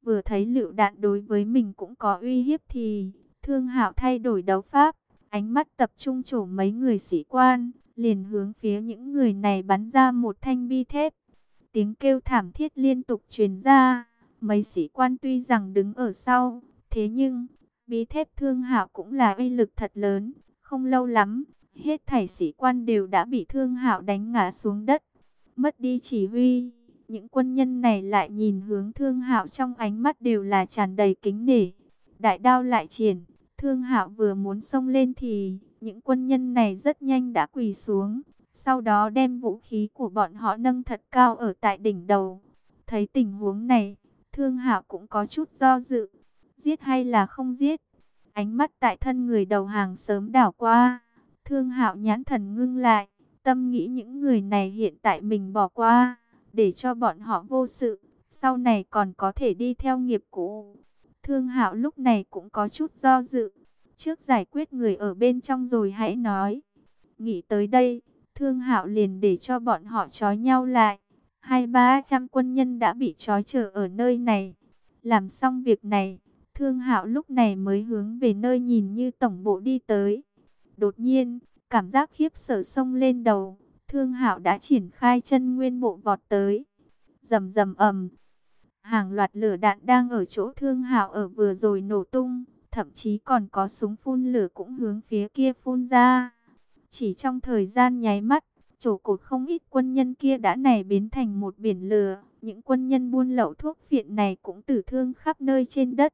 vừa thấy lựu đạn đối với mình cũng có uy hiếp thì Thương Hạo thay đổi đấu pháp, ánh mắt tập trung trổ mấy người sĩ quan, liền hướng phía những người này bắn ra một thanh bi thép. Tiếng kêu thảm thiết liên tục truyền ra, mấy sĩ quan tuy rằng đứng ở sau, thế nhưng bí thép Thương Hạo cũng là uy lực thật lớn, không lâu lắm, hết thảy sĩ quan đều đã bị Thương Hạo đánh ngã xuống đất, mất đi chỉ huy. Những quân nhân này lại nhìn hướng Thương Hạo trong ánh mắt đều là tràn đầy kính nể. Đại đao lại triển, Thương Hạo vừa muốn xông lên thì những quân nhân này rất nhanh đã quỳ xuống, sau đó đem vũ khí của bọn họ nâng thật cao ở tại đỉnh đầu. Thấy tình huống này, Thương Hạo cũng có chút do dự, giết hay là không giết. Ánh mắt tại thân người đầu hàng sớm đảo qua, Thương Hạo nhãn thần ngưng lại, tâm nghĩ những người này hiện tại mình bỏ qua, để cho bọn họ vô sự, sau này còn có thể đi theo nghiệp cũ. Thương Hạo lúc này cũng có chút do dự, trước giải quyết người ở bên trong rồi hãy nói. Nghĩ tới đây, Thương Hạo liền để cho bọn họ trói nhau lại. 200-300 quân nhân đã bị trói chờ ở nơi này. Làm xong việc này, Thương Hạo lúc này mới hướng về nơi nhìn như tổng bộ đi tới. Đột nhiên, cảm giác khiếp sợ xông lên đầu, Thương Hạo đã triển khai chân nguyên bộ vọt tới. Rầm rầm ầm, hàng loạt lửa đạn đang ở chỗ Thương Hạo ở vừa rồi nổ tung, thậm chí còn có súng phun lửa cũng hướng phía kia phun ra. Chỉ trong thời gian nháy mắt, chỗ cột không ít quân nhân kia đã nảy biến thành một biển lửa. Những quân nhân buôn lậu thuốc phiện này cũng tử thương khắp nơi trên đất.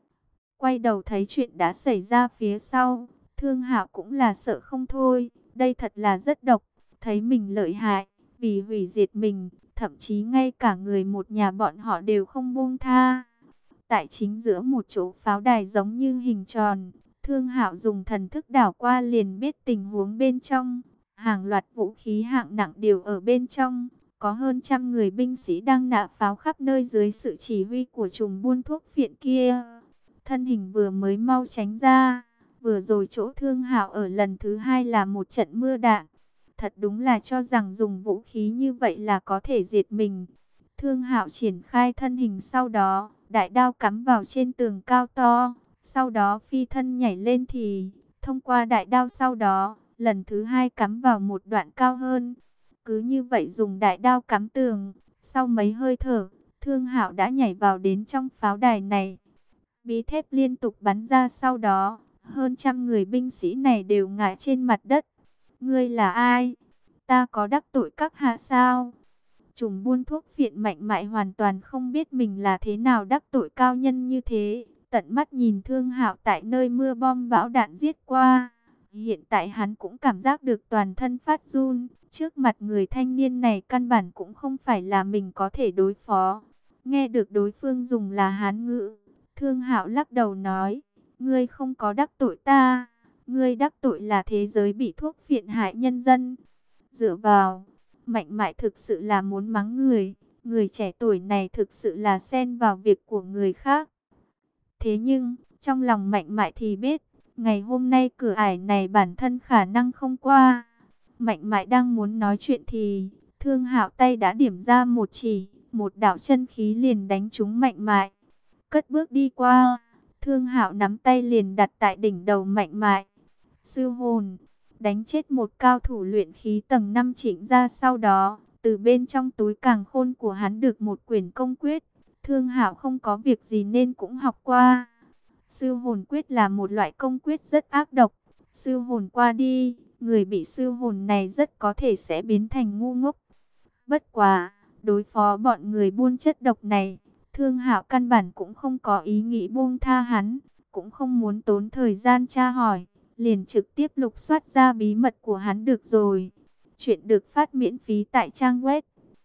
Quay đầu thấy chuyện đã xảy ra phía sau, Thương Hạo cũng là sợ không thôi. Đây thật là rất độc, thấy mình lợi hại, vì hủy diệt mình, thậm chí ngay cả người một nhà bọn họ đều không buông tha. Tại chính giữa một chỗ pháo đài giống như hình tròn, Thương Hạo dùng thần thức đảo qua liền biết tình huống bên trong. Hàng loạt vũ khí hạng nặng đều ở bên trong. Có hơn 100 người binh sĩ đang nã pháo khắp nơi dưới sự chỉ huy của trùm buôn thuốc phiện kia. Thân hình vừa mới mau tránh ra. Vừa rồi chỗ Thương Hạo ở lần thứ hai là một trận mưa đạn. Thật đúng là cho rằng dùng vũ khí như vậy là có thể diệt mình. Thương Hạo triển khai thân hình, sau đó đại đao cắm vào trên tường cao to. Sau đó phi thân nhảy lên thì thông qua đại đao, sau đó lần thứ hai cắm vào một đoạn cao hơn. Cứ như vậy dùng đại đao cắm tường, sau mấy hơi thở, Thương Hạo đã nhảy vào đến trong pháo đài này. Bí thép liên tục bắn ra, sau đó hơn 100 người binh sĩ này đều ngã trên mặt đất. Ngươi là ai? Ta có đắc tội các hạ sao? Trùm buôn thuốc phiện mạnh mẽ hoàn toàn không biết mình là thế nào đắc tội cao nhân như thế. Tận mắt nhìn Thương Hạo tại nơi mưa bom bão đạn giết qua. Hiện tại hắn cũng cảm giác được toàn thân phát run. Trước mặt người thanh niên này căn bản cũng không phải là mình có thể đối phó. Nghe được đối phương dùng là Hán ngữ, Thương Hạo lắc đầu nói, ngươi không có đắc tội ta. Ngươi đắc tội là thế giới bị thuốc phiện hại nhân dân. Dựa vào, Mạnh Mại thực sự là muốn mắng người. Người trẻ tuổi này thực sự là xen vào việc của người khác. Thế nhưng, trong lòng Mạnh Mại thì biết, ngày hôm nay cửa ải này bản thân khả năng không qua. Mạnh Mại đang muốn nói chuyện thì Thương Hạo tay đã điểm ra một chỉ, một đạo chân khí liền đánh trúng Mạnh Mại. Cất bước đi qua, Thương Hạo nắm tay liền đặt tại đỉnh đầu Mạnh Mại. Sư hồn, đánh chết một cao thủ luyện khí tầng 5 Trịnh Gia. Sau đó, từ bên trong túi càn khôn của hắn được một quyển công quyết. Thương Hạo không có việc gì nên cũng học qua. Sư hồn quyết là một loại công quyết rất ác độc. Sư hồn qua đi, người bị sư hồn này rất có thể sẽ biến thành ngu ngốc. Bất quá, đối phó bọn người buôn chất độc này, Thương Hạo căn bản cũng không có ý nghĩ buông tha hắn, cũng không muốn tốn thời gian tra hỏi, liền trực tiếp lục soát ra bí mật của hắn được rồi. Chuyện được phát miễn phí tại trang web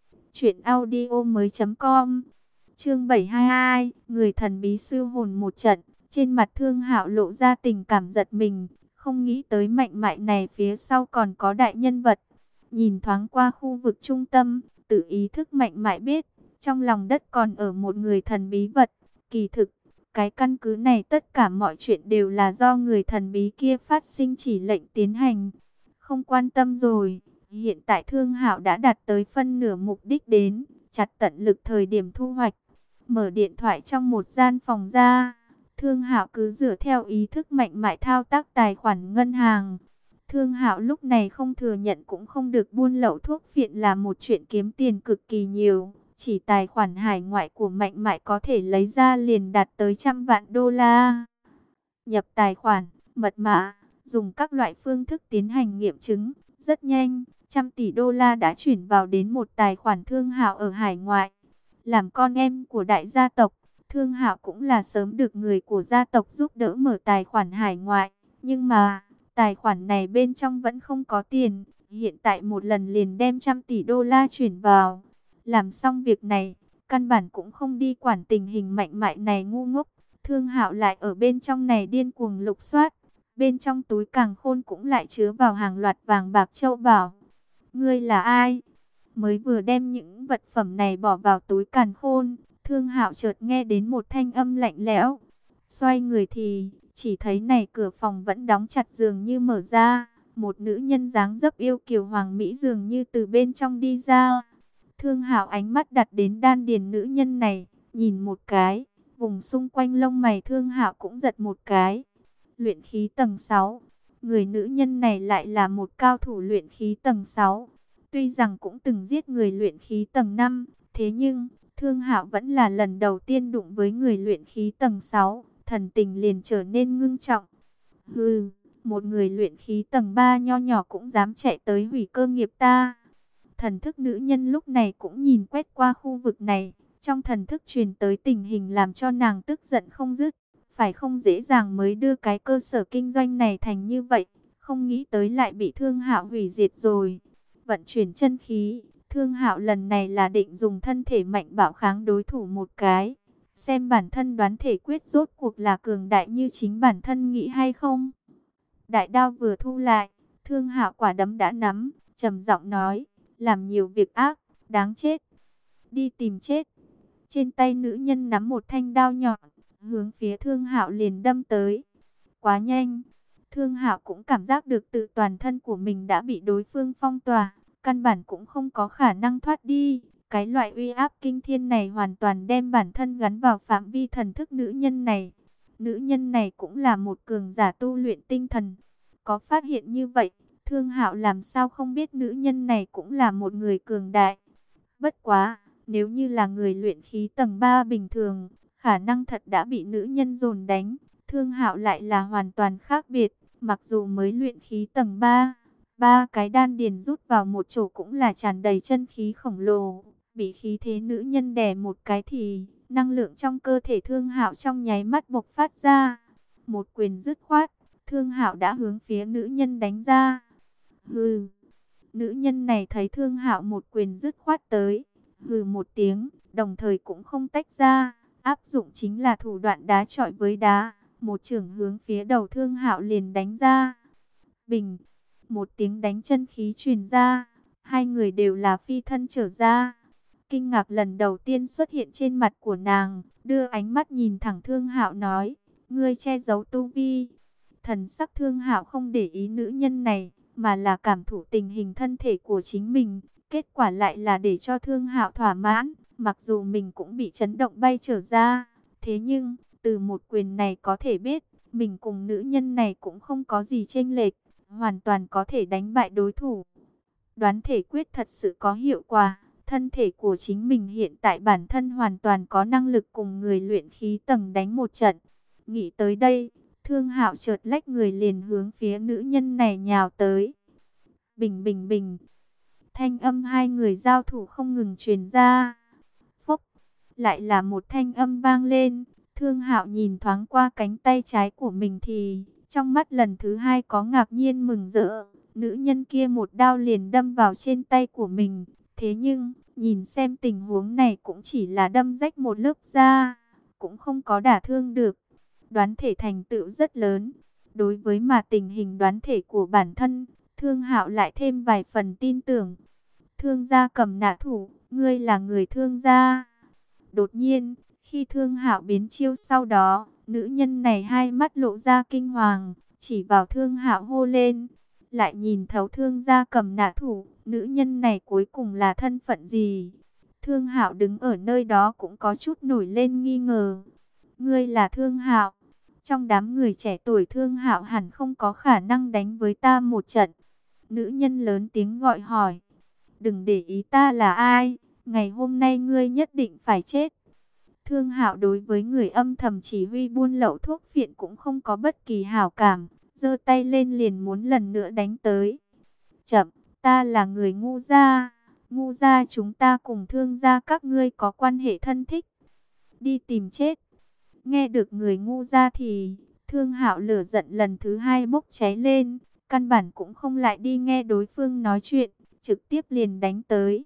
truyệnaudiomoi.com. Chương 722, người thần bí sư hồn một trận. Trên mặt Thương Hạo lộ ra tình cảm giật mình, không nghĩ tới Mạnh Mại này phía sau còn có đại nhân vật. Nhìn thoáng qua khu vực trung tâm, tự ý thức Mạnh Mại biết, trong lòng đất còn ở một người thần bí vật. Kỳ thực, cái căn cứ này tất cả mọi chuyện đều là do người thần bí kia phát sinh chỉ lệnh tiến hành. Không quan tâm rồi, hiện tại Thương Hạo đã đạt tới phân nửa mục đích đến, chặt tận lực thời điểm thu hoạch. mở điện thoại trong một gian phòng ra. Thương Hạo cứ dựa theo ý thức mạnh mẽ thao tác tài khoản ngân hàng. Thương Hạo lúc này không thừa nhận cũng không được, buôn lậu thuốc phiện là một chuyện kiếm tiền cực kỳ nhiều. Chỉ tài khoản hải ngoại của Mạnh Mại có thể lấy ra liền đạt tới $100 vạn. Nhập tài khoản, mật mã, dùng các loại phương thức tiến hành nghiệm chứng. Rất nhanh, $100 tỷ đã chuyển vào đến một tài khoản Thương Hạo ở hải ngoại. Làm con em của đại gia tộc, Thương Hạo cũng là sớm được người của gia tộc giúp đỡ mở tài khoản hải ngoại. Nhưng mà, tài khoản này bên trong vẫn không có tiền. Hiện tại một lần liền đem $100 tỷ chuyển vào. Làm xong việc này, căn bản cũng không đi quản tình hình Mạnh Mại này ngu ngốc. Thương Hạo lại ở bên trong này điên cuồng lục soát. Bên trong túi càn khôn cũng lại chứa vào hàng loạt vàng bạc châu báu. Ngươi là ai? Mới vừa đem những vật phẩm này bỏ vào túi càn khôn, Thương Hạo chợt nghe đến một thanh âm lạnh lẽo. Xoay người thì chỉ thấy này cửa phòng vẫn đóng chặt, dường như mở ra. Một nữ nhân dáng dấp yêu kiều hoàng mỹ dường như từ bên trong đi ra. Thương Hạo ánh mắt đặt đến đan điền nữ nhân này, nhìn một cái, vùng xung quanh lông mày Thương Hạo cũng giật một cái. Luyện khí tầng 6, người nữ nhân này lại là một cao thủ luyện khí tầng 6. Tuy rằng cũng từng giết người luyện khí tầng 5, thế nhưng Thương Hạo vẫn là lần đầu tiên đụng với người luyện khí tầng 6, thần tình liền trở nên ngưng trọng. Hừ, một người luyện khí tầng 3 nho nhỏ cũng dám chạy tới hủy cơ nghiệp ta. Thần thức nữ nhân lúc này cũng nhìn quét qua khu vực này, trong thần thức truyền tới tình hình làm cho nàng tức giận không dứt. Phải không dễ dàng mới đưa cái cơ sở kinh doanh này thành như vậy, không nghĩ tới lại bị Thương Hạo hủy diệt rồi. Vận chuyển chân khí, Thương Hạo lần này là định dùng thân thể mạnh bạo kháng đối thủ một cái. Xem bản thân đoán thể quyết rốt cuộc là cường đại như chính bản thân nghĩ hay không. Đại đao vừa thu lại, Thương Hạo quả đấm đã nắm, trầm giọng nói, làm nhiều việc ác, đáng chết. Đi tìm chết. Trên tay nữ nhân nắm một thanh đao nhọn, hướng phía Thương Hạo liền đâm tới. Quá nhanh, Thương Hạo cũng cảm giác được tự toàn thân của mình đã bị đối phương phong tỏa, căn bản cũng không có khả năng thoát đi. Cái loại uy áp kinh thiên này hoàn toàn đem bản thân gắn vào phạm vi thần thức nữ nhân này. Nữ nhân này cũng là một cường giả tu luyện tinh thần. Có phát hiện như vậy, Thương Hạo làm sao không biết nữ nhân này cũng là một người cường đại. Bất quá, nếu như là người luyện khí tầng 3 bình thường, khả năng thật đã bị nữ nhân dồn đánh. Thương Hạo lại là hoàn toàn khác biệt, mặc dù mới luyện khí tầng 3, ba cái đan điền rút vào một chỗ cũng là tràn đầy chân khí khổng lồ. Bị khí thế nữ nhân đè một cái thì năng lượng trong cơ thể Thương Hạo trong nháy mắt bộc phát ra. Một quyền dứt khoát, Thương Hạo đã hướng phía nữ nhân đánh ra. Hừ, nữ nhân này thấy Thương Hạo một quyền dứt khoát tới, hừ một tiếng, đồng thời cũng không tách ra, áp dụng chính là thủ đoạn đá chọi với đá, một chưởng hướng phía đầu Thương Hạo liền đánh ra. Bình, một tiếng đánh chân khí truyền ra, hai người đều là phi thân trở ra. Kinh ngạc lần đầu tiên xuất hiện trên mặt của nàng, đưa ánh mắt nhìn thẳng Thương Hạo nói, ngươi che giấu tu vi. Thần sắc Thương Hạo không để ý nữ nhân này, mà là cảm thụ tình hình thân thể của chính mình. Kết quả lại là để cho Thương Hạo thỏa mãn, mặc dù mình cũng bị chấn động bay trở ra. Thế nhưng, từ một quyền này có thể biết, mình cùng nữ nhân này cũng không có gì chênh lệch, hoàn toàn có thể đánh bại đối thủ. Đoán thể quyết thật sự có hiệu quả, thân thể của chính mình hiện tại bản thân hoàn toàn có năng lực cùng người luyện khí tầng đánh một trận. Nghĩ tới đây, Thương Hạo chợt lách người liền hướng phía nữ nhân này nhào tới. Bình bình bình. Thanh âm hai người giao thủ không ngừng truyền ra. Phốc, lại là một thanh âm vang lên. Thương Hạo nhìn thoáng qua cánh tay trái của mình thì trong mắt lần thứ hai có ngạc nhiên mừng rỡ. Nữ nhân kia một đao liền đâm vào trên tay của mình. Thế nhưng, nhìn xem tình huống này cũng chỉ là đâm rách một lớp da, cũng không có đả thương được. Đoán thể thành tựu rất lớn. Đối với mà tình hình đoán thể của bản thân, Thương Hạo lại thêm vài phần tin tưởng. Thương gia cầm nã thủ, ngươi là người Thương gia. Đột nhiên, khi Thương Hạo biến chiêu sau đó, nữ nhân này hai mắt lộ ra kinh hoàng, chỉ vào Thương Hạo hô lên. Lại nhìn thấu Thương gia cầm nã thủ, nữ nhân này cuối cùng là thân phận gì? Thương Hạo đứng ở nơi đó cũng có chút nổi lên nghi ngờ. Ngươi là Thương Hạo? Trong đám người trẻ tuổi Thương Hạo hẳn không có khả năng đánh với ta một trận. Nữ nhân lớn tiếng gọi hỏi. Đừng để ý ta là ai, ngày hôm nay ngươi nhất định phải chết. Thương Hạo đối với người âm thầm chỉ huy buôn lậu thuốc phiện cũng không có bất kỳ hảo cảm, giơ tay lên liền muốn lần nữa đánh tới. Chậm, ta là người Ngu gia, Ngu gia chúng ta cùng Thương gia các ngươi có quan hệ thân thích. Đi tìm chết. Nghe được người Ngu gia thì Thương Hạo lửa giận lần thứ hai bốc cháy lên, căn bản cũng không lại đi nghe đối phương nói chuyện, trực tiếp liền đánh tới.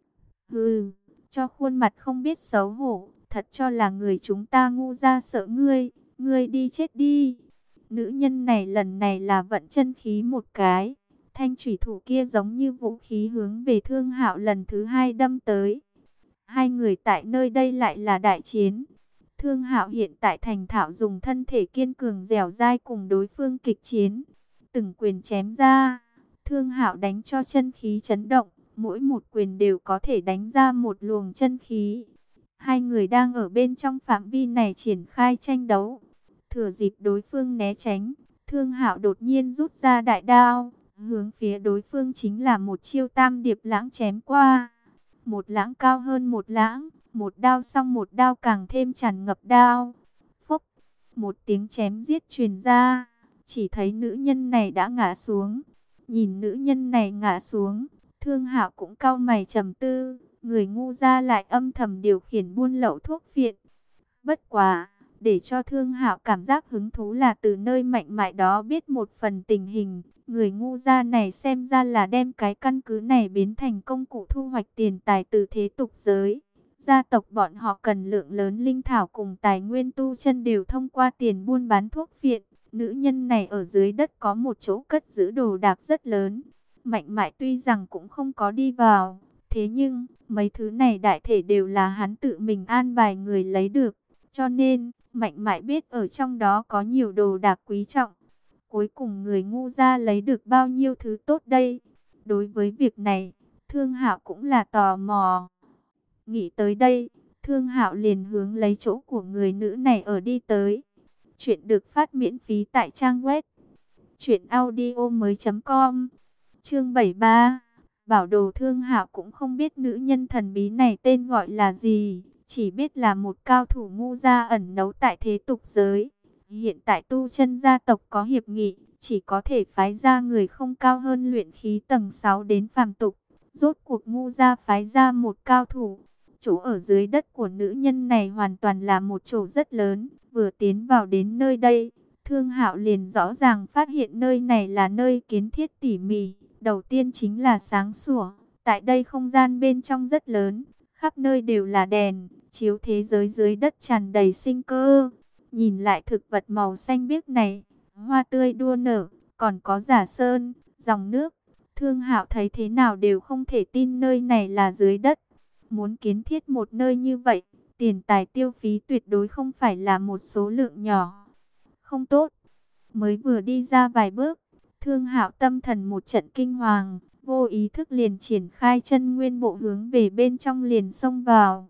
Hừ, cho khuôn mặt không biết xấu hổ, thật cho là người chúng ta Ngu gia sợ ngươi, ngươi đi chết đi. Nữ nhân này lần này là vận chân khí một cái, thanh thủy thủ kia giống như vũ khí hướng về Thương Hạo lần thứ hai đâm tới. Hai người tại nơi đây lại là đại chiến. Thương Hạo hiện tại thành thạo dùng thân thể kiên cường dẻo dai cùng đối phương kịch chiến. Từng quyền chém ra, Thương Hạo đánh cho chân khí chấn động, mỗi một quyền đều có thể đánh ra một luồng chân khí. Hai người đang ở bên trong phạm vi này triển khai tranh đấu. Thừa dịp đối phương né tránh, Thương Hạo đột nhiên rút ra đại đao, hướng phía đối phương chính là một chiêu tam điệp lãng chém qua. Một lãng cao hơn một lãng, một đao xong một đao càng thêm tràn ngập đao. Phốc, một tiếng chém giết truyền ra, chỉ thấy nữ nhân này đã ngã xuống. Nhìn nữ nhân này ngã xuống, Thương Hạo cũng cau mày trầm tư, người Ngu gia lại âm thầm điều khiển buôn lậu thuốc phiện. Bất quá, để cho Thương Hạo cảm giác hứng thú là từ nơi mạnh mẽ đó biết một phần tình hình. Người Ngu gia này xem ra là đem cái căn cứ này biến thành công cụ thu hoạch tiền tài từ thế tục giới. Gia tộc bọn họ cần lượng lớn linh thảo cùng tài nguyên tu chân đều thông qua tiền buôn bán thuốc phiện. Nữ nhân này ở dưới đất có một chỗ cất giữ đồ đạc rất lớn. Mạnh mẽ tuy rằng cũng không có đi vào, thế nhưng mấy thứ này đại thể đều là hắn tự mình an bài người lấy được. Cho nên, Mạnh mẽ biết ở trong đó có nhiều đồ đạc quý trọng. Cuối cùng người Ngu gia lấy được bao nhiêu thứ tốt đây? Đối với việc này, Thương Hạo cũng là tò mò. Nghĩ tới đây, Thương Hạo liền hướng lấy chỗ của người nữ này ở đi tới. Chuyện được phát miễn phí tại trang web truyệnaudiomoi.com. Chương 73. Bảo đồ. Thương Hạo cũng không biết nữ nhân thần bí này tên gọi là gì, chỉ biết là một cao thủ Ngu gia ẩn náu tại thế tục giới. Hiện tại tu chân gia tộc có hiệp nghị, chỉ có thể phái ra người không cao hơn luyện khí tầng 6 đến phàm tục. Rốt cuộc Ngu gia phái ra một cao thủ. Chỗ ở dưới đất của nữ nhân này hoàn toàn là một chỗ rất lớn. Vừa tiến vào đến nơi đây, Thương Hạo liền rõ ràng phát hiện nơi này là nơi kiến thiết tỉ mỉ. Đầu tiên chính là sáng sủa. Tại đây không gian bên trong rất lớn, khắp nơi đều là đèn, chiếu thế giới dưới đất tràn đầy sinh cơ. Nhìn lại thực vật màu xanh biếc này, hoa tươi đua nở, còn có giả sơn, dòng nước. Thương Hạo thấy thế nào đều không thể tin nơi này là dưới đất. Muốn kiến thiết một nơi như vậy, tiền tài tiêu phí tuyệt đối không phải là một số lượng nhỏ. Không tốt. Mới vừa đi ra vài bước, Thương Hạo tâm thần một trận kinh hoàng, vô ý thức liền triển khai chân nguyên bộ hướng về bên trong liền xông vào.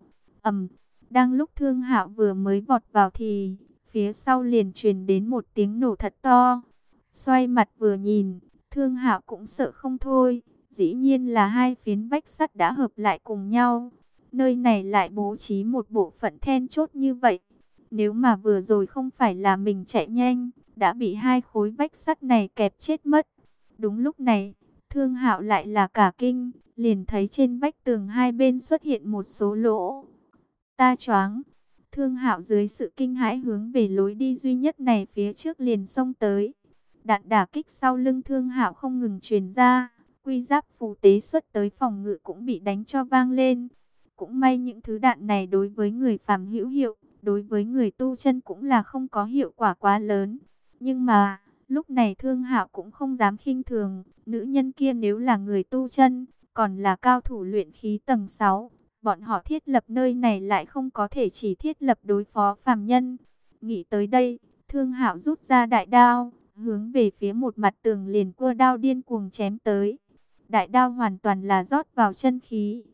Đang lúc Thương Hạo vừa mới vọt vào thì phía sau liền truyền đến một tiếng nổ thật to. Xoay mặt vừa nhìn, Thương Hạo cũng sợ không thôi. Dĩ nhiên là hai phiến vách sắt đã hợp lại cùng nhau. Nơi này lại bố trí một bộ phận then chốt như vậy. Nếu mà vừa rồi không phải là mình chạy nhanh, đã bị hai khối vách sắt này kẹp chết mất. Đúng lúc này, Thương Hạo lại là cả kinh, liền thấy trên vách tường hai bên xuất hiện một số lỗ. Ta choáng. Thương Hạo dưới sự kinh hãi hướng về lối đi duy nhất này phía trước liền xông tới. Đạn đả kích sau lưng Thương Hạo không ngừng truyền ra, quy giáp phù tế xuất tới phòng ngự cũng bị đánh cho vang lên. Cũng may những thứ đạn này đối với người phàm hữu hiệu, đối với người tu chân cũng là không có hiệu quả quá lớn. Nhưng mà, lúc này Thương Hạo cũng không dám khinh thường, nữ nhân kia nếu là người tu chân, còn là cao thủ luyện khí tầng 6, bọn họ thiết lập nơi này lại không có thể chỉ thiết lập đối phó phàm nhân. Nghĩ tới đây, Thương Hạo rút ra đại đao, hướng về phía một mặt tường liền cua đao điên cuồng chém tới. Đại đao hoàn toàn là rót vào chân khí,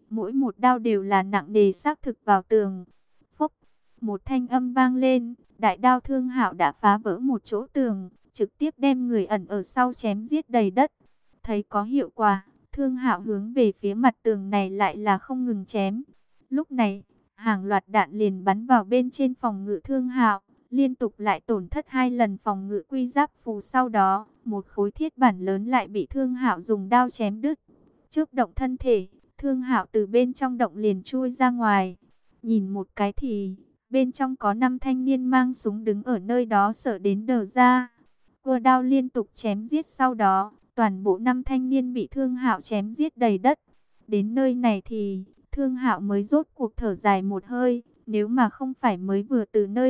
mỗi một đao đều là nặng nề xác thực vào tường. Phốc, một thanh âm vang lên, đại đao Thương Hạo đã phá vỡ một chỗ tường, trực tiếp đem người ẩn ở sau chém giết đầy đất. Thấy có hiệu quả, Thương Hạo hướng về phía mặt tường này lại là không ngừng chém. Lúc này, hàng loạt đạn liền bắn vào bên trên phòng ngự Thương Hạo, liên tục lại tổn thất 2 lần phòng ngự quy giáp phù. Sau đó, một khối thiết bản lớn lại bị Thương Hạo dùng đao chém đứt. Chớp động thân thể, Thương Hạo từ bên trong động liền chui ra ngoài. Nhìn một cái thì, bên trong có 5 thanh niên mang súng đứng ở nơi đó sợ đến đờ ra. Cua đao liên tục chém giết, sau đó, toàn bộ 5 thanh niên bị Thương Hạo chém giết đầy đất. Đến nơi này thì, Thương Hạo mới rốt cuộc thở dài một hơi. Nếu mà không phải mới vừa từ nơi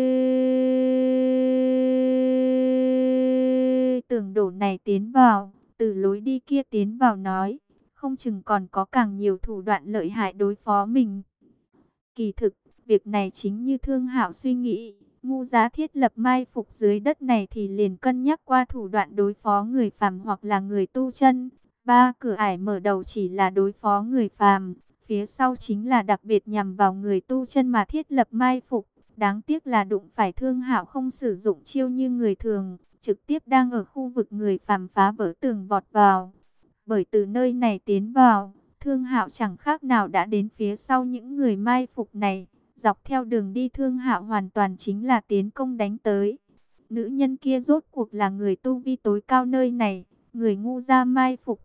tường đổ này tiến vào, từ lối đi kia tiến vào nói, không chừng còn có càng nhiều thủ đoạn lợi hại đối phó mình. Kỳ thực, việc này chính như Thương Hạo suy nghĩ, Ngu Giá thiết lập mai phục dưới đất này thì liền cân nhắc qua thủ đoạn đối phó người phàm hoặc là người tu chân. Ba cửa ải mở đầu chỉ là đối phó người phàm, phía sau chính là đặc biệt nhằm vào người tu chân mà thiết lập mai phục. Đáng tiếc là đụng phải Thương Hạo không sử dụng chiêu như người thường, trực tiếp đang ở khu vực người phàm phá vỡ tường vọt vào. Bởi từ nơi này tiến vào, Thương Hạo chẳng khác nào đã đến phía sau những người mai phục này. Dọc theo đường đi Thương Hạo hoàn toàn chính là tiến công đánh tới. Nữ nhân kia rốt cuộc là người tu vi tối cao nơi này, người Ngu gia mai phục.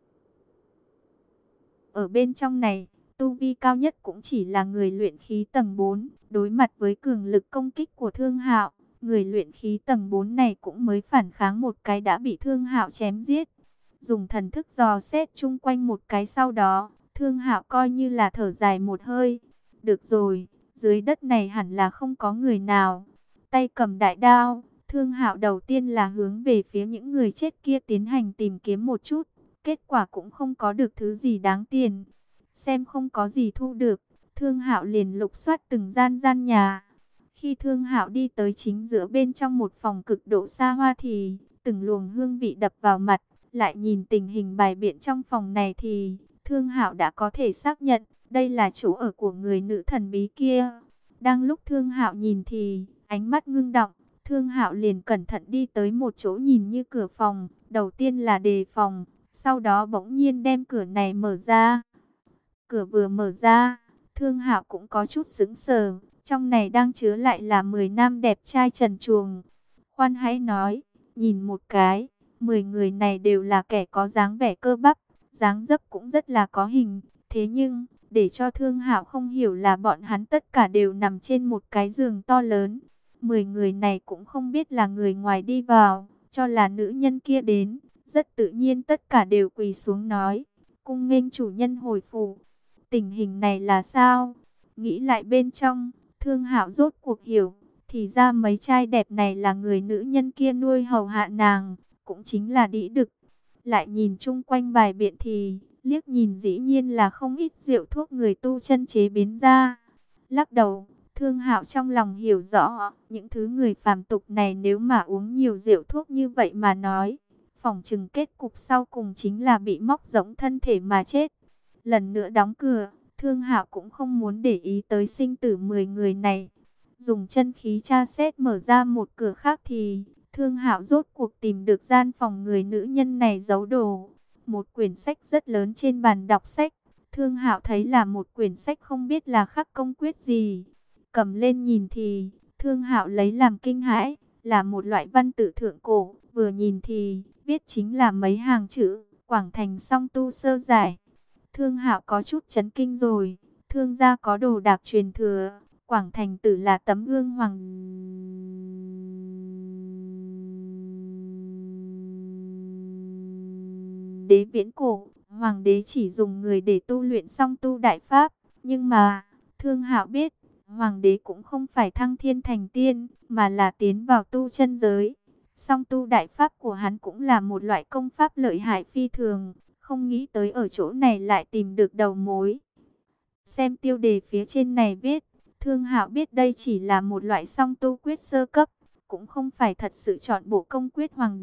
Ở bên trong này, tu vi cao nhất cũng chỉ là người luyện khí tầng 4. Đối mặt với cường lực công kích của Thương Hạo, người luyện khí tầng 4 này cũng mới phản kháng một cái đã bị Thương Hạo chém giết. Dùng thần thức dò xét chung quanh một cái, sau đó, Thương Hạo coi như là thở dài một hơi. Được rồi, dưới đất này hẳn là không có người nào. Tay cầm đại đao, Thương Hạo đầu tiên là hướng về phía những người chết kia tiến hành tìm kiếm một chút. Kết quả cũng không có được thứ gì đáng tiền. Xem không có gì thu được, Thương Hạo liền lục soát từng gian nhà. Khi Thương Hạo đi tới chính giữa bên trong một phòng cực độ xa hoa thì từng luồng hương vị đập vào mặt. Lại nhìn tình hình bài biện trong phòng này thì Thương Hạo đã có thể xác nhận đây là chỗ ở của người nữ thần bí kia. Đang lúc Thương Hạo nhìn thì ánh mắt ngưng động, Thương Hạo liền cẩn thận đi tới một chỗ nhìn như cửa phòng. Đầu tiên là đề phòng, sau đó bỗng nhiên đem cửa này mở ra. Cửa vừa mở ra, Thương Hạo cũng có chút sững sờ. Trong này đang chứa lại là 10 nam đẹp trai trần truồng. Khoan hãy nói, nhìn một cái, 10 người này đều là kẻ có dáng vẻ cơ bắp, dáng dấp cũng rất là có hình. Thế nhưng, để cho Thương Hạo không hiểu là bọn hắn tất cả đều nằm trên một cái giường to lớn. 10 người này cũng không biết là người ngoài đi vào, cho là nữ nhân kia đến. Rất tự nhiên tất cả đều quỳ xuống nói, cung nghênh chủ nhân hồi phủ. Tình hình này là sao? Nghĩ lại bên trong, Thương Hạo rốt cuộc hiểu, thì ra mấy trai đẹp này là người nữ nhân kia nuôi hầu hạ nàng, cũng chính là đĩ đực. Lại nhìn chung quanh bài biện thì, liếc nhìn dĩ nhiên là không ít rượu thuốc người tu chân chế biến ra. Lắc đầu, Thương Hạo trong lòng hiểu rõ, những thứ người phàm tục này nếu mà uống nhiều rượu thuốc như vậy mà nói, phỏng chừng kết cục sau cùng chính là bị móc rỗng thân thể mà chết. Lần nữa đóng cửa, Thương Hạo cũng không muốn để ý tới sinh tử 10 người này. Dùng chân khí tra xét mở ra một cửa khác thì Thương Hạo rốt cuộc tìm được gian phòng người nữ nhân này giấu đồ. Một quyển sách rất lớn trên bàn đọc sách. Thương Hạo thấy là một quyển sách không biết là khắc công quyết gì. Cầm lên nhìn thì Thương Hạo lấy làm kinh hãi, là một loại văn tự thượng cổ. Vừa nhìn thì viết chính là mấy hàng chữ Quảng Thành Song Tu Sơ Giải. Thương Hạo có chút chấn kinh rồi. Thương gia có đồ đạc truyền thừa, Quảng Thành Tử là tấm gương hoàng đế viễn cổ. Hoàng đế chỉ dùng người để tu luyện song tu đại pháp. Nhưng mà Thương Hạo biết, Hoàng đế cũng không phải thăng thiên thành tiên, mà là tiến vào tu chân giới. Song tu đại pháp của hắn cũng là một loại công pháp lợi hại phi thường. Không nghĩ tới ở chỗ này lại tìm được đầu mối. Xem tiêu đề phía trên này viết, Thương Hạo biết đây chỉ là một loại song tu quyết sơ cấp, cũng không phải thật sự chọn bộ công quyết hoàng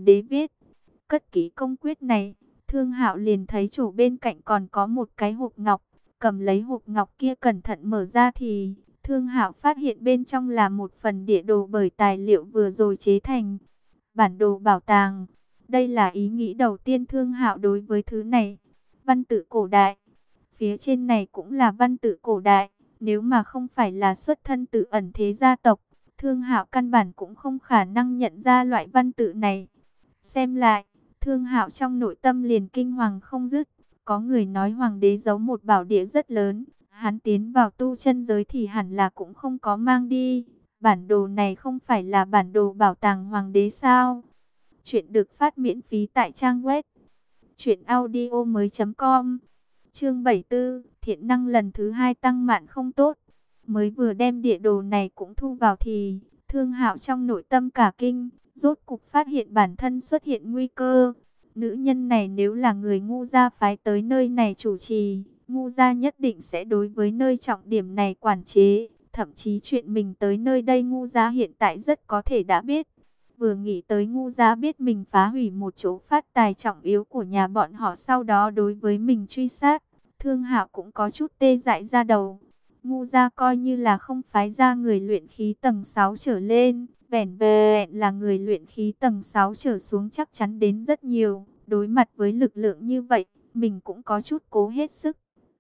đế viết. Cất kỹ công quyết này, Thương Hạo liền thấy chỗ bên cạnh còn có một cái hộp ngọc. Cầm lấy hộp ngọc kia cẩn thận mở ra thì Thương Hạo phát hiện bên trong là một phần địa đồ bởi tài liệu vừa rồi chế thành. Bản đồ bảo tàng. Đây là ý nghĩ đầu tiên Thương Hạo đối với thứ này. Văn tự cổ đại. Phía trên này cũng là văn tự cổ đại. Nếu mà không phải là xuất thân từ ẩn thế gia tộc, Thương Hạo căn bản cũng không khả năng nhận ra loại văn tự này. Xem lại, Thương Hạo trong nội tâm liền kinh hoàng không dứt. Có người nói hoàng đế giấu một bảo địa rất lớn. Hắn tiến vào tu chân giới thì hẳn là cũng không có mang đi. Bản đồ này không phải là bản đồ bảo tàng hoàng đế sao? Chuyện được phát miễn phí tại trang web truyệnaudiomoi.com. Chương 74, thiện năng lần thứ 2 tăng mạn không tốt. Mới vừa đem địa đồ này cũng thu vào thì Thương Hạo trong nội tâm cả kinh, rốt cục phát hiện bản thân xuất hiện nguy cơ. Nữ nhân này nếu là người ngu gia phái tới nơi này chủ trì, ngu gia nhất định sẽ đối với nơi trọng điểm này quản chế. Thậm chí chuyện mình tới nơi đây ngu gia hiện tại rất có thể đã biết. Vừa nghĩ tới ngu gia biết mình phá hủy một chỗ phát tài trọng yếu của nhà bọn họ, sau đó đối với mình truy sát, Thương Hạo cũng có chút tê dại ra đầu. Ngu gia coi như là không phái ra người luyện khí tầng 6 trở lên, vẻn vẹn là người luyện khí tầng 6 trở xuống chắc chắn đến rất nhiều. Đối mặt với lực lượng như vậy, mình cũng có chút cố hết sức.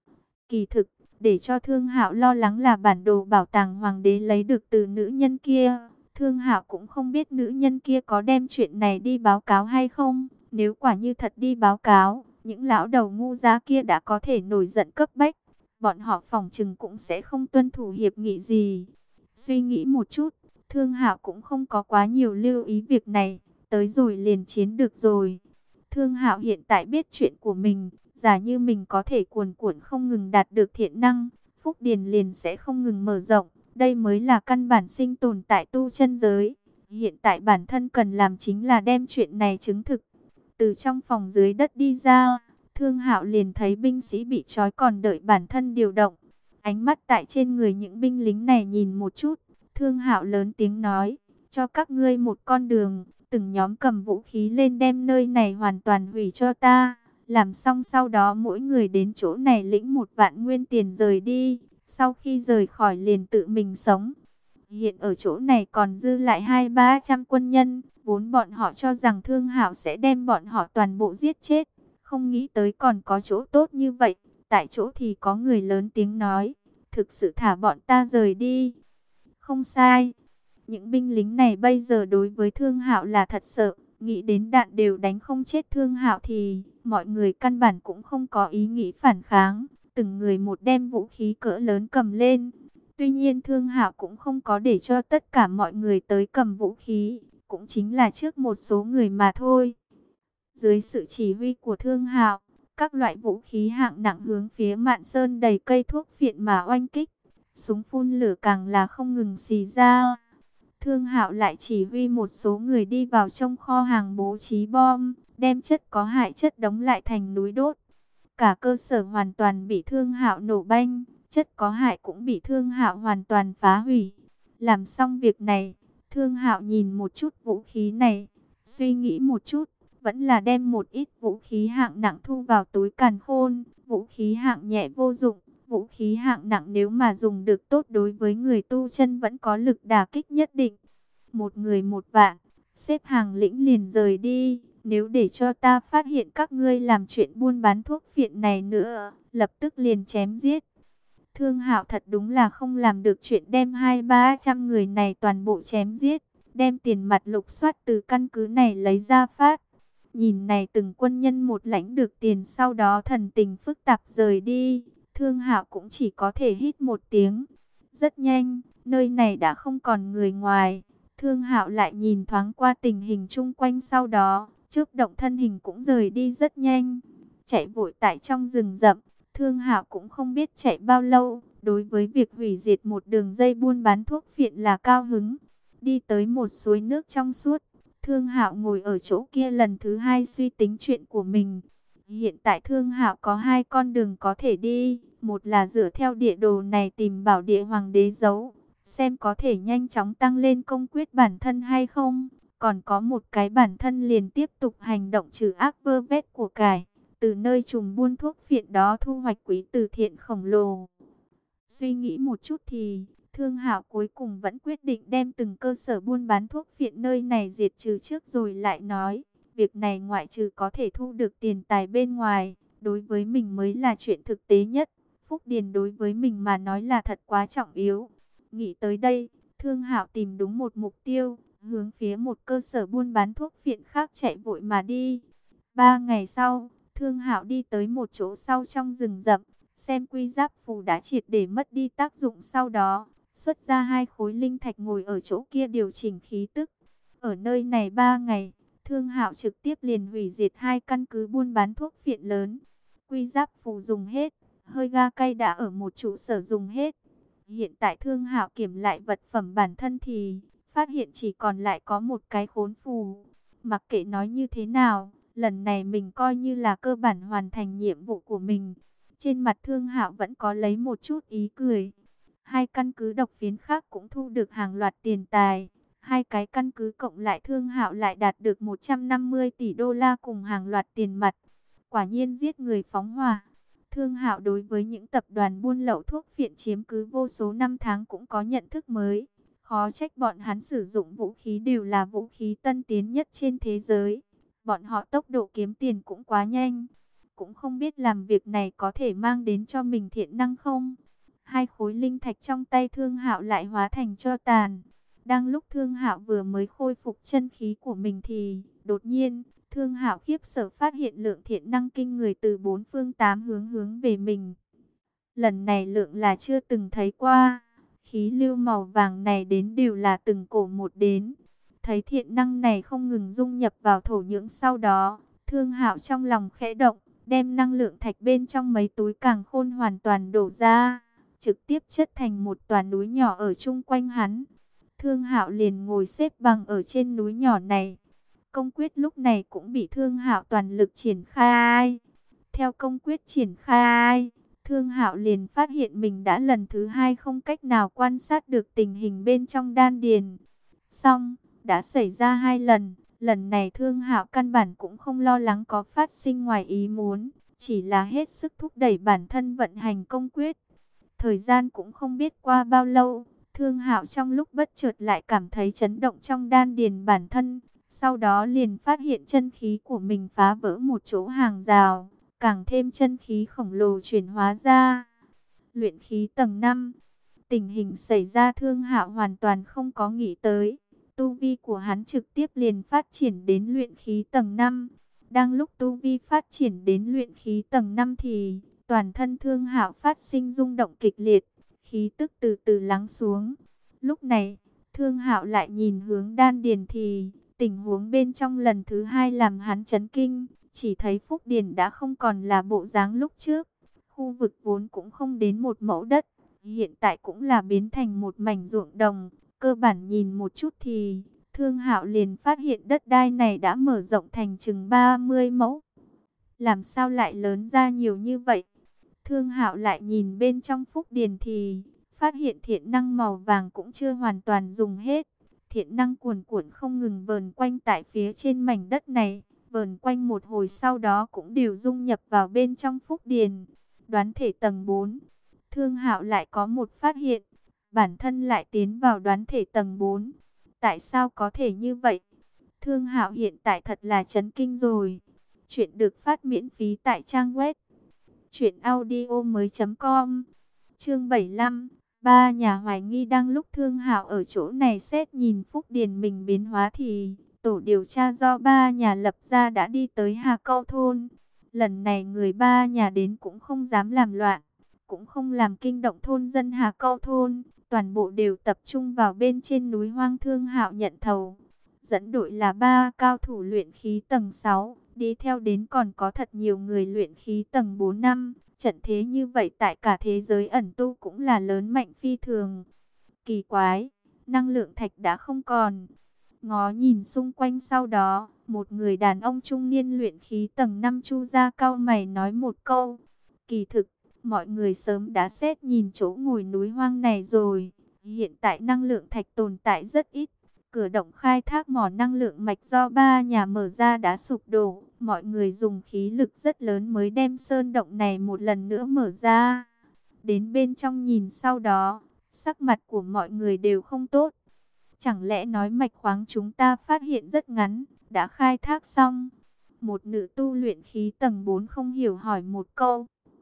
Kỳ thực, để cho Thương Hạo lo lắng là bản đồ bảo tàng hoàng đế lấy được từ nữ nhân kia. Thương Hạo cũng không biết nữ nhân kia có đem chuyện này đi báo cáo hay không. Nếu quả như thật đi báo cáo, những lão đầu ngu gia kia đã có thể nổi giận cấp bách. Bọn họ phỏng chừng cũng sẽ không tuân thủ hiệp nghị gì. Suy nghĩ một chút, Thương Hạo cũng không có quá nhiều lưu ý việc này. Tới rồi liền chiến được rồi. Thương Hạo hiện tại biết chuyện của mình. Giả như mình có thể cuồn cuộn không ngừng đạt được thiện năng, phúc điền liền sẽ không ngừng mở rộng. Đây mới là căn bản sinh tồn tại tu chân giới. Hiện tại bản thân cần làm chính là đem chuyện này chứng thực. Từ trong phòng dưới đất đi ra, Thương Hạo liền thấy binh sĩ bị trói còn đợi bản thân điều động. Ánh mắt tại trên người những binh lính này nhìn một chút, Thương Hạo lớn tiếng nói, cho các ngươi một con đường, từng nhóm cầm vũ khí lên đem nơi này hoàn toàn hủy cho ta. Làm xong sau đó mỗi người đến chỗ này lĩnh 1.000 nguyên tiền rời đi. Sau khi rời khỏi liền tự mình sống. Hiện ở chỗ này còn dư lại 200-300 quân nhân. Vốn bọn họ cho rằng Thương Hạo sẽ đem bọn họ toàn bộ giết chết. Không nghĩ tới còn có chỗ tốt như vậy. Tại chỗ thì có người lớn tiếng nói, thực sự thả bọn ta rời đi. Không sai. Những binh lính này bây giờ đối với Thương Hạo là thật sợ. Nghĩ đến đạn đều đánh không chết Thương Hạo thì mọi người căn bản cũng không có ý nghĩ phản kháng. Từng người một đem vũ khí cỡ lớn cầm lên. Tuy nhiên Thương Hạo cũng không có để cho tất cả mọi người tới cầm vũ khí. Cũng chính là trước một số người mà thôi. Dưới sự chỉ huy của Thương Hạo, các loại vũ khí hạng nặng hướng phía Mạn Sơn đầy cây thuốc phiện mà oanh kích. Súng phun lửa càng là không ngừng xì ra. Thương Hạo lại chỉ huy một số người đi vào trong kho hàng bố trí bom, đem chất có hại chất đóng lại thành núi đốt. Cả cơ sở hoàn toàn bị Thương Hạo nổ banh, chất có hại cũng bị Thương Hạo hoàn toàn phá hủy. Làm xong việc này, Thương Hạo nhìn một chút vũ khí này, suy nghĩ một chút, vẫn là đem một ít vũ khí hạng nặng thu vào túi càn khôn. Vũ khí hạng nhẹ vô dụng, vũ khí hạng nặng nếu mà dùng được tốt đối với người tu chân vẫn có lực đả kích nhất định. Một người 1.000, xếp hàng lĩnh liền rời đi. Nếu để cho ta phát hiện các ngươi làm chuyện buôn bán thuốc phiện này nữa, lập tức liền chém giết. Thương Hạo thật đúng là không làm được chuyện đem 200-300 người này toàn bộ chém giết, đem tiền mặt lục soát từ căn cứ này lấy ra phát. Nhìn này từng quân nhân một lãnh được tiền sau đó thần tình phức tạp rời đi, Thương Hạo cũng chỉ có thể hít một tiếng. Rất nhanh, nơi này đã không còn người ngoài. Thương Hạo lại nhìn thoáng qua tình hình chung quanh sau đó, chớp động thân hình cũng rời đi rất nhanh. Chạy vội tại trong rừng rậm, Thương Hạo cũng không biết chạy bao lâu. Đối với việc hủy diệt một đường dây buôn bán thuốc phiện là cao hứng. Đi tới một suối nước trong suốt, Thương Hạo ngồi ở chỗ kia lần thứ 2 suy tính chuyện của mình. Hiện tại Thương Hạo có 2 con đường có thể đi. Một là dựa theo địa đồ này tìm bảo địa hoàng đế giấu, xem có thể nhanh chóng tăng lên công quyết bản thân hay không. Còn có một cái bản thân liền tiếp tục hành động trừ ác vơ vét của cải. Từ nơi trùm buôn thuốc phiện đó thu hoạch quý từ thiện khổng lồ. Suy nghĩ một chút thì Thương Hạo cuối cùng vẫn quyết định đem từng cơ sở buôn bán thuốc phiện nơi này diệt trừ trước rồi lại nói. Việc này ngoại trừ có thể thu được tiền tài bên ngoài, đối với mình mới là chuyện thực tế nhất. Phúc Điền đối với mình mà nói là thật quá trọng yếu. Nghĩ tới đây, Thương Hạo tìm đúng một mục tiêu, hướng phía một cơ sở buôn bán thuốc phiện khác chạy vội mà đi. 3 ngày sau, Thương Hạo đi tới một chỗ sau trong rừng rậm, xem quy giáp phù đã triệt để mất đi tác dụng, sau đó xuất ra 2 khối linh thạch ngồi ở chỗ kia điều chỉnh khí tức. Ở nơi này 3 ngày, Thương Hạo trực tiếp liền hủy diệt 2 căn cứ buôn bán thuốc phiện lớn. Quy giáp phù dùng hết, hơi ga cay đã ở một trụ sở dùng hết. Hiện tại Thương Hạo kiểm lại vật phẩm bản thân thì phát hiện chỉ còn lại có một cái khốn phù. Mặc kệ nói như thế nào, lần này mình coi như là cơ bản hoàn thành nhiệm vụ của mình. Trên mặt Thương Hạo vẫn có lấy một chút ý cười. 2 căn cứ độc phiến khác cũng thu được hàng loạt tiền tài. 2 cái căn cứ cộng lại Thương Hạo lại đạt được 150 tỷ đô la cùng hàng loạt tiền mặt. Quả nhiên giết người phóng hỏa. Thương Hạo đối với những tập đoàn buôn lậu thuốc phiện chiếm cứ vô số năm tháng cũng có nhận thức mới. Khó trách bọn hắn sử dụng vũ khí đều là vũ khí tân tiến nhất trên thế giới. Bọn họ tốc độ kiếm tiền cũng quá nhanh. Cũng không biết làm việc này có thể mang đến cho mình thiện năng không. 2 khối linh thạch trong tay Thương Hạo lại hóa thành tro tàn. Đang lúc Thương Hạo vừa mới khôi phục chân khí của mình thì đột nhiên Thương Hạo khiếp sợ phát hiện lượng thiện năng kinh người từ 4 phương 8 hướng hướng về mình. Lần này lượng là chưa từng thấy qua. Khí lưu màu vàng này đến đều là từng cổ một đến. Thấy thiện năng này không ngừng dung nhập vào thổ nhưỡng, sau đó Thương Hạo trong lòng khẽ động, đem năng lượng thạch bên trong mấy túi càn khôn hoàn toàn đổ ra, trực tiếp chất thành một tòa núi nhỏ ở chung quanh hắn. Thương Hạo liền ngồi xếp bằng ở trên núi nhỏ này. Công quyết lúc này cũng bị Thương Hạo toàn lực triển khai. Theo công quyết triển khai, Thương Hạo liền phát hiện mình đã lần thứ 2 không cách nào quan sát được tình hình bên trong đan điền. Xong, đã xảy ra 2 lần. Lần này Thương Hạo căn bản cũng không lo lắng có phát sinh ngoài ý muốn, chỉ là hết sức thúc đẩy bản thân vận hành công quyết. Thời gian cũng không biết qua bao lâu, Thương Hạo trong lúc bất chợt lại cảm thấy chấn động trong đan điền bản thân. Sau đó liền phát hiện chân khí của mình phá vỡ một chỗ hàng rào, càng thêm chân khí khổng lồ chuyển hóa ra. Luyện khí tầng 5, tình hình xảy ra Thương Hạo hoàn toàn không có nghĩ tới. Tu vi của hắn trực tiếp liền phát triển đến luyện khí tầng 5. Đang lúc tu vi phát triển đến luyện khí tầng 5 thì toàn thân Thương Hạo phát sinh rung động kịch liệt, khí tức từ từ lắng xuống. Lúc này, Thương Hạo lại nhìn hướng đan điền thì tình huống bên trong lần thứ 2 làm hắn chấn kinh, chỉ thấy Phúc Điền đã không còn là bộ dáng lúc trước. Khu vực vốn cũng không đến 1 mẫu đất, hiện tại cũng là biến thành một mảnh ruộng đồng. Cơ bản nhìn một chút thì Thương Hạo liền phát hiện đất đai này đã mở rộng thành chừng 30 mẫu. Làm sao lại lớn ra nhiều như vậy? Thương Hạo lại nhìn bên trong Phúc Điền thì phát hiện thiện năng màu vàng cũng chưa hoàn toàn dùng hết. Thiện năng cuồn cuộn không ngừng vờn quanh tại phía trên mảnh đất này, vờn quanh một hồi sau đó cũng đều dung nhập vào bên trong Phúc Điền. Đoán thể tầng 4, Thương Hạo lại có một phát hiện, bản thân lại tiến vào đoán thể tầng 4. Tại sao có thể như vậy? Thương Hạo hiện tại thật là chấn kinh rồi. Chuyện được phát miễn phí tại trang web truyệnaudiomoi.com. Chương 75. Ba nhà hoài nghi. Đang lúc Thương Hạo ở chỗ này xét nhìn Phúc Điền mình biến hóa thì tổ điều tra do ba nhà lập ra đã đi tới Hà Câu thôn. Lần này người ba nhà đến cũng không dám làm loạn, cũng không làm kinh động thôn dân Hà Câu thôn, toàn bộ đều tập trung vào bên trên núi hoang. Thương Hạo nhận thầu, dẫn đội là 3 cao thủ luyện khí tầng 6, đi theo đến còn có thật nhiều người luyện khí tầng 4 năm. Trận thế như vậy tại cả thế giới ẩn tu cũng là lớn mạnh phi thường. Kỳ quái, năng lượng thạch đã không còn. Ngó nhìn xung quanh, sau đó một người đàn ông trung niên luyện khí tầng 5 chu ra cau mày nói một câu. Kỳ thực, mọi người sớm đã xét nhìn chỗ ngồi núi hoang này rồi. Hiện tại năng lượng thạch tồn tại rất ít, cửa động khai thác mỏ năng lượng mạch do ba nhà mở ra đã sụp đổ. Mọi người dùng khí lực rất lớn mới đem sơn động này một lần nữa mở ra. Đến bên trong nhìn sau đó, sắc mặt của mọi người đều không tốt. Chẳng lẽ nói mạch khoáng chúng ta phát hiện rất ngắn, đã khai thác xong? Một nữ tu luyện khí tầng 4 không hiểu hỏi một câu.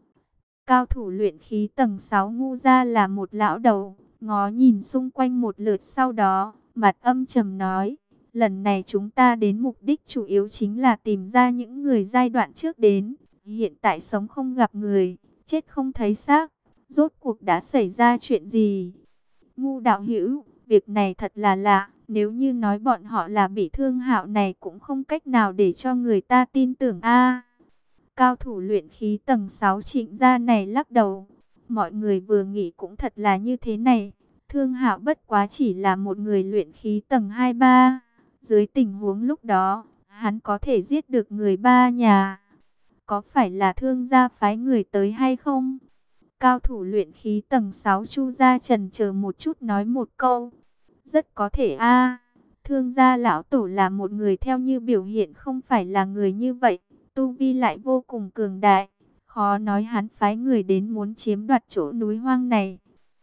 Cao thủ luyện khí tầng 6 ngu ra là một lão đầu, ngó nhìn xung quanh một lượt sau đó, mặt âm trầm nói, lần này chúng ta đến mục đích chủ yếu chính là tìm ra những người giai đoạn trước đến, hiện tại sống không gặp người, chết không thấy xác, rốt cuộc đã xảy ra chuyện gì? Ngu đạo hữu, việc này thật là lạ, nếu như nói bọn họ là bị thương Hạo này cũng không cách nào để cho người ta tin tưởng a. Cao thủ luyện khí tầng 6 Trịnh gia này lắc đầu. Mọi người vừa nghĩ cũng thật là như thế này. Thương Hạo bất quá chỉ là một người luyện khí tầng 2-3. Dưới tình huống lúc đó, hắn có thể giết được người ba nhà. Có phải là thương gia phái người tới hay không? Cao thủ luyện khí tầng 6 Chu gia chần chờ một chút nói một câu. Rất có thể a. Thương gia lão tổ là một người theo như biểu hiện không phải là người như vậy. Tu vi lại vô cùng cường đại, khó nói hắn phái người đến muốn chiếm đoạt chỗ núi hoang này.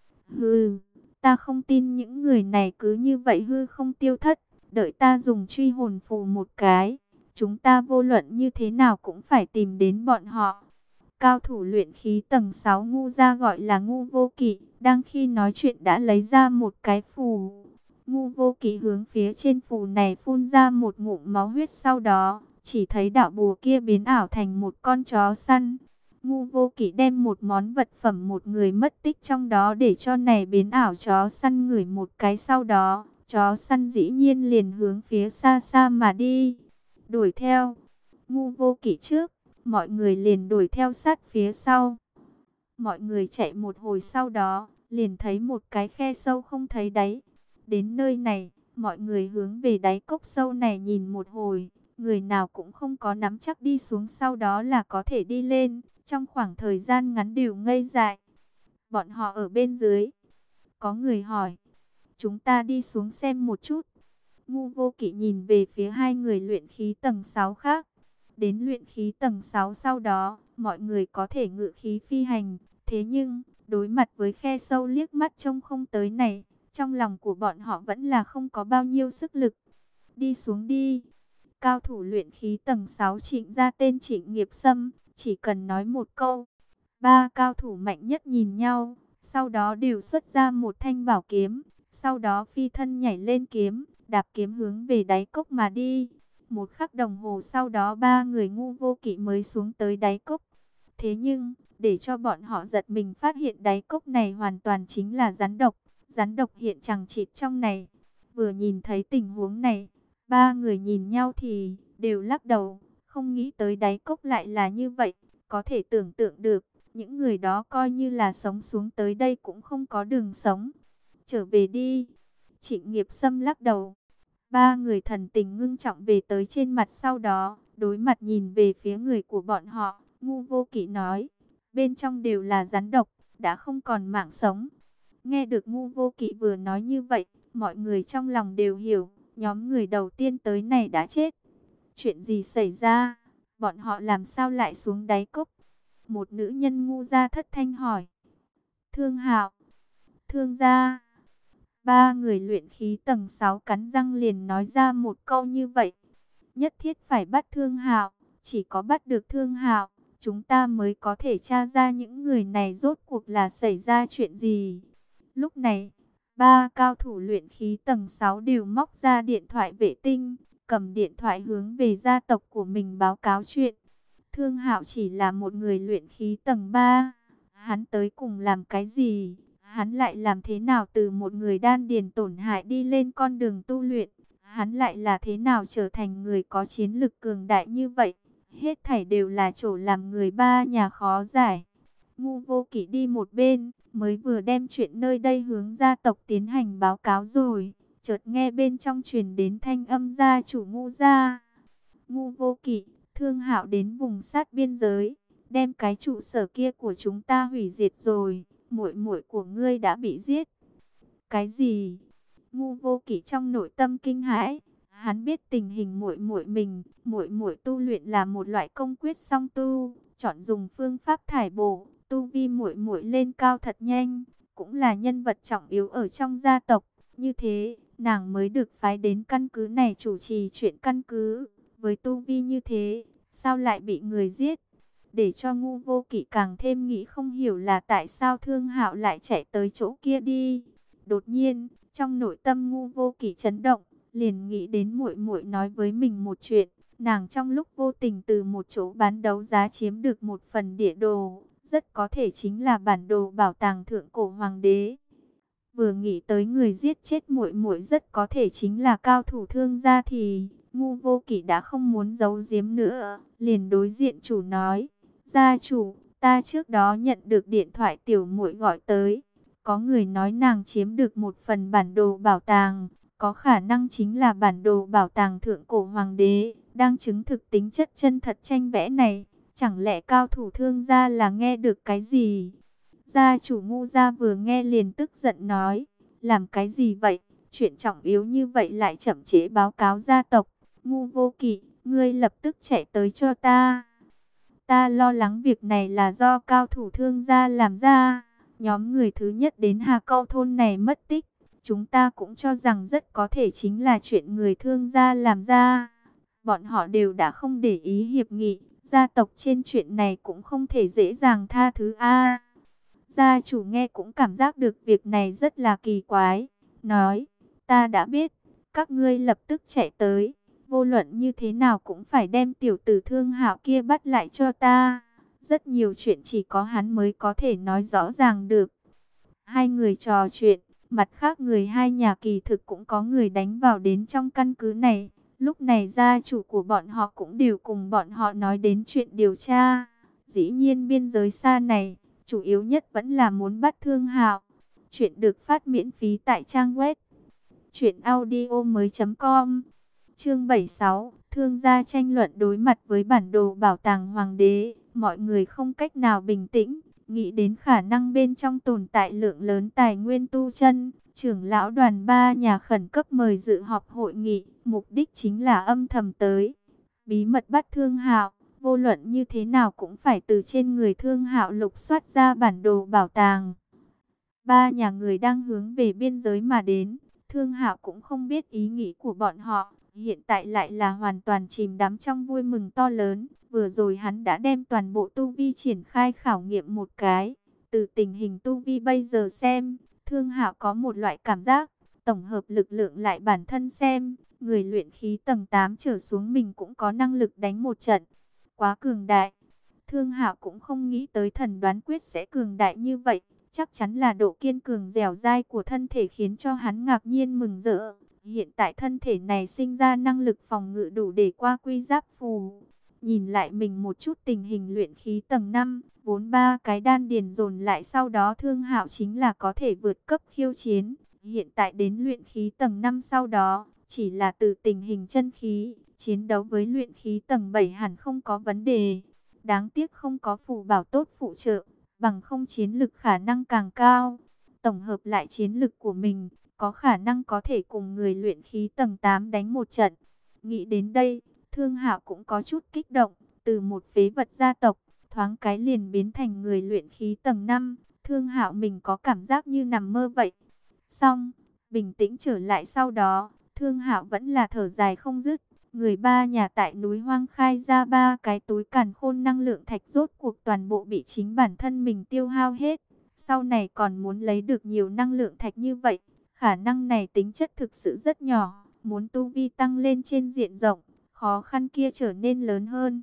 Hừ, ta không tin những người này cứ như vậy hư không tiêu thất, đợi ta dùng truy hồn phù một cái, chúng ta vô luận như thế nào cũng phải tìm đến bọn họ. Cao thủ luyện khí tầng 6 ngu ra gọi là Ngu Vô Kỵ, đang khi nói chuyện đã lấy ra một cái phù. Ngu Vô Kỵ hướng phía trên phù này phun ra một ngụm máu huyết, sau đó chỉ thấy đạo bùa kia biến ảo thành một con chó săn. Ngu Vô Kỵ đem một món vật phẩm một người mất tích trong đó để cho này biến ảo chó săn ngửi một cái, sau đó chó săn dĩ nhiên liền hướng phía xa xa mà đi. Đuổi theo. Ngu Vô Kỵ trước, mọi người liền đuổi theo sát phía sau. Mọi người chạy một hồi sau đó, liền thấy một cái khe sâu không thấy đáy. Đến nơi này, mọi người hướng về đáy cốc sâu này nhìn một hồi. Người nào cũng không có nắm chắc đi xuống sau đó là có thể đi lên. Trong khoảng thời gian ngắn đều ngây dại. Bọn họ ở bên dưới. Có người hỏi. Chúng ta đi xuống xem một chút. Ngu Vô Kỵ nhìn về phía hai người luyện khí tầng 6 khác. Đến luyện khí tầng 6 sau đó, mọi người có thể ngự khí phi hành. Thế nhưng, đối mặt với khe sâu liếc mắt trông không tới này, trong lòng của bọn họ vẫn là không có bao nhiêu sức lực. Đi xuống đi. Cao thủ luyện khí tầng 6 Trịnh gia tên Trịnh Nghiệp Sâm, chỉ cần nói một câu. Ba cao thủ mạnh nhất nhìn nhau, sau đó đều xuất ra một thanh bảo kiếm, sau đó phi thân nhảy lên kiếm, đạp kiếm hướng về đáy cốc mà đi. Một khắc đồng hồ sau đó ba người Ngu Vô Kỵ mới xuống tới đáy cốc. Thế nhưng, để cho bọn họ giật mình phát hiện đáy cốc này hoàn toàn chính là rắn độc. Rắn độc hiện chằng chịt trong này. Vừa nhìn thấy tình huống này, ba người nhìn nhau thì đều lắc đầu, không nghĩ tới đáy cốc lại là như vậy. Có thể tưởng tượng được, những người đó coi như là sống xuống tới đây cũng không có đường sống. Trở về đi. Trịnh Nghiệp Sâm lắc đầu. Ba người thần tình ngưng trọng về tới trên mặt, sau đó đối mặt nhìn về phía người của bọn họ. Ngu Vô Kỵ nói, bên trong đều là rắn độc, đã không còn mạng sống. Nghe được Ngu Vô Kỵ vừa nói như vậy, mọi người trong lòng đều hiểu, nhóm người đầu tiên tới này đã chết. Chuyện gì xảy ra? Bọn họ làm sao lại xuống đáy cốc? Một nữ nhân Ngu gia thất thanh hỏi. Thương Hạo, Thương gia. Ba người luyện khí tầng 6 cắn răng liền nói ra một câu như vậy. Nhất thiết phải bắt Thương Hạo, chỉ có bắt được Thương Hạo, chúng ta mới có thể tra ra những người này rốt cuộc là xảy ra chuyện gì. Lúc này, ba cao thủ luyện khí tầng 6 đều móc ra điện thoại vệ tinh, cầm điện thoại hướng về gia tộc của mình báo cáo chuyện. Thương Hạo chỉ là một người luyện khí tầng 3, hắn tới cùng làm cái gì? Hắn lại làm thế nào từ một người đan điền tổn hại đi lên con đường tu luyện? Hắn lại là thế nào trở thành người có chiến lực cường đại như vậy? Hết thảy đều là chỗ làm người ba nhà khó giải. Ngu Vô Kỵ đi một bên, mới vừa đem chuyện nơi đây hướng gia tộc tiến hành báo cáo rồi. Chợt nghe bên trong truyền đến thanh âm gia chủ Ngu gia. Ngu Vô Kỵ, Thương Hạo đến vùng sát biên giới, đem cái trụ sở kia của chúng ta hủy diệt rồi. Muội muội của ngươi đã bị giết. Cái gì? Ngu Vô Kỵ trong nội tâm kinh hãi. Hắn biết tình hình muội muội mình, muội muội tu luyện là một loại công quyết song tu, chọn dùng phương pháp thải bổ, tu vi muội muội lên cao thật nhanh, cũng là nhân vật trọng yếu ở trong gia tộc, như thế, nàng mới được phái đến căn cứ này chủ trì chuyện căn cứ. Với tu vi như thế, sao lại bị người giết? Để cho Ngu Vô Kỵ càng thêm nghĩ không hiểu là tại sao Thương Hạo lại chạy tới chỗ kia đi. Đột nhiên, trong nội tâm Ngu Vô Kỵ chấn động, liền nghĩ đến muội muội nói với mình một chuyện, nàng trong lúc vô tình từ một chỗ bán đấu giá chiếm được một phần địa đồ, rất có thể chính là bản đồ bảo tàng thượng cổ hoàng đế. Vừa nghĩ tới người giết chết muội muội rất có thể chính là cao thủ Thương gia thì Ngu Vô Kỵ đã không muốn giấu giếm nữa, liền đối diện chủ nói: "Gia chủ, ta trước đó nhận được điện thoại tiểu muội gọi tới, có người nói nàng chiếm được một phần bản đồ bảo tàng, có khả năng chính là bản đồ bảo tàng thượng cổ hoàng đế, đang chứng thực tính chất chân thật tranh vẽ này, chẳng lẽ cao thủ Thương gia là nghe được cái gì?" Gia chủ Ngu gia vừa nghe liền tức giận nói: "Làm cái gì vậy? Chuyện trọng yếu như vậy lại chậm trễ báo cáo gia tộc. Ngu Vô Kỵ, ngươi lập tức chạy tới cho ta. Ta lo lắng việc này là do cao thủ Thương gia làm ra. Nhóm người thứ nhất đến Hà Câu thôn này mất tích, chúng ta cũng cho rằng rất có thể chính là chuyện người Thương gia làm ra. Bọn họ đều đã không để ý hiệp nghị, gia tộc trên chuyện này cũng không thể dễ dàng tha thứ a." Gia chủ nghe cũng cảm giác được việc này rất là kỳ quái, nói: "Ta đã biết, các ngươi lập tức chạy tới, vô luận như thế nào cũng phải đem tiểu tử Thương Hạo kia bắt lại cho ta. Rất nhiều chuyện chỉ có hắn mới có thể nói rõ ràng được." Hai người trò chuyện, mặt khác người hai nhà kỳ thực cũng có người đánh vào đến trong căn cứ này. Lúc này gia chủ của bọn họ cũng đều cùng bọn họ nói đến chuyện điều tra. Dĩ nhiên biên giới xa này, chủ yếu nhất vẫn là muốn bắt Thương Hạo. Chuyện được phát miễn phí tại trang web truyệnaudiomoi.com. Chương 76, Thương gia tranh luận đối mặt với bản đồ bảo tàng hoàng đế, mọi người không cách nào bình tĩnh, nghĩ đến khả năng bên trong tồn tại lượng lớn tài nguyên tu chân. Trưởng lão đoàn ba nhà khẩn cấp mời dự họp hội nghị, mục đích chính là âm thầm tới bí mật bắt Thương Hạo. Vô luận như thế nào cũng phải từ trên người Thương Hạo lục soát ra bản đồ bảo tàng. Ba nhà người đang hướng về biên giới mà đến. Thương Hạo cũng không biết ý nghĩ của bọn họ, hiện tại lại là hoàn toàn chìm đắm trong vui mừng to lớn. Vừa rồi hắn đã đem toàn bộ tu vi triển khai khảo nghiệm một cái. Từ tình hình tu vi bây giờ xem, Thương Hạo có một loại cảm giác, tổng hợp lực lượng lại bản thân xem, người luyện khí tầng 8 trở xuống mình cũng có năng lực đánh một trận. Quá cường đại. Thương Hạo cũng không nghĩ tới thần đoán quyết sẽ cường đại như vậy. Chắc chắn là độ kiên cường dẻo dai của thân thể khiến cho hắn ngạc nhiên mừng rỡ. Hiện tại thân thể này sinh ra năng lực phòng ngự đủ để qua quy giáp phù. Nhìn lại mình một chút tình hình luyện khí tầng 5, vốn ba cái đan điền dồn lại sau đó Thương Hạo chính là có thể vượt cấp khiêu chiến. Hiện tại đến luyện khí tầng 5 sau đó, chỉ là từ tình hình chân khí, chiến đấu với luyện khí tầng 7 hẳn không có vấn đề. Đáng tiếc không có phù bảo tốt phụ trợ, bằng không chiến lực khả năng càng cao. Tổng hợp lại chiến lực của mình, có khả năng có thể cùng người luyện khí tầng 8 đánh một trận. Nghĩ đến đây, Thương Hạo cũng có chút kích động, từ một phế vật gia tộc, thoáng cái liền biến thành người luyện khí tầng 5. Thương Hạo mình có cảm giác như nằm mơ vậy. Xong, bình tĩnh trở lại sau đó, Thương Hạo vẫn là thở dài không dứt. Người ba nhà tại núi hoang khai ra ba cái túi càn khôn năng lượng thạch rốt cuộc toàn bộ bị chính bản thân mình tiêu hao hết. Sau này còn muốn lấy được nhiều năng lượng thạch như vậy, khả năng này tính chất thực sự rất nhỏ. Muốn tu vi tăng lên trên diện rộng, khó khăn kia trở nên lớn hơn.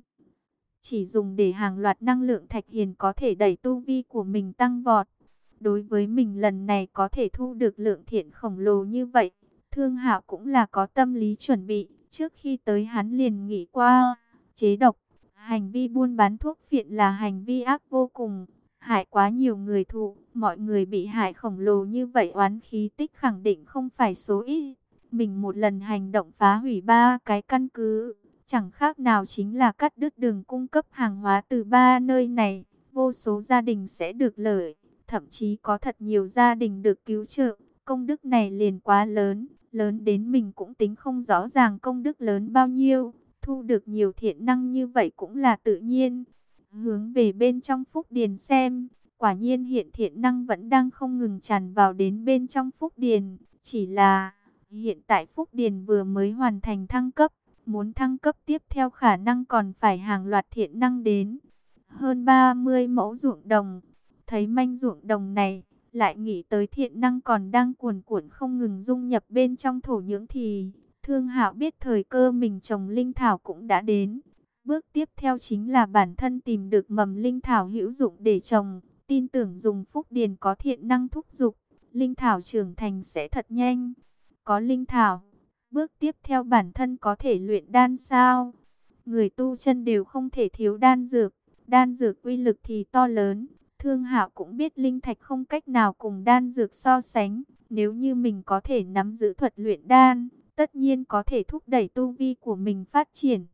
Chỉ dùng để hàng loạt năng lượng thạch hiền có thể đẩy tu vi của mình tăng vọt. Đối với mình lần này có thể thu được lượng thiện khổng lồ như vậy, Thương Hạo cũng là có tâm lý chuẩn bị. Trước khi tới hắn liền nghĩ qua, chế độc, hành vi buôn bán thuốc phiện là hành vi ác vô cùng, hại quá nhiều người thụ, mọi người bị hại khổng lồ như vậy oán khí tích khẳng định không phải số ít. Mình một lần hành động phá hủy ba cái căn cứ, chẳng khác nào chính là cắt đứt đường cung cấp hàng hóa từ ba nơi này, vô số gia đình sẽ được lợi, thậm chí có thật nhiều gia đình được cứu trợ. Công đức này liền quá lớn, lớn đến mình cũng tính không rõ ràng công đức lớn bao nhiêu. Thu được nhiều thiện năng như vậy cũng là tự nhiên. Hướng về bên trong phúc điền xem, quả nhiên hiện thiện năng vẫn đang không ngừng tràn vào đến bên trong phúc điền. Chỉ là hiện tại phúc điền vừa mới hoàn thành thăng cấp, muốn thăng cấp tiếp theo khả năng còn phải hàng loạt thiện năng đến. Hơn 30 mẫu ruộng đồng, thấy manh ruộng đồng này, lại nghĩ tới thiện năng còn đang cuồn cuộn không ngừng dung nhập bên trong thổ nhưỡng thì Thương Hạo biết thời cơ mình trồng linh thảo cũng đã đến. Bước tiếp theo chính là bản thân tìm được mầm linh thảo hữu dụng để trồng, tin tưởng dùng phúc điền có thiện năng thúc giục, linh thảo trưởng thành sẽ thật nhanh. Có linh thảo, bước tiếp theo bản thân có thể luyện đan sao? Người tu chân đều không thể thiếu đan dược uy lực thì to lớn. Thương Hạo cũng biết linh thạch không cách nào cùng đan dược so sánh, nếu như mình có thể nắm giữ thuật luyện đan, tất nhiên có thể thúc đẩy tu vi của mình phát triển.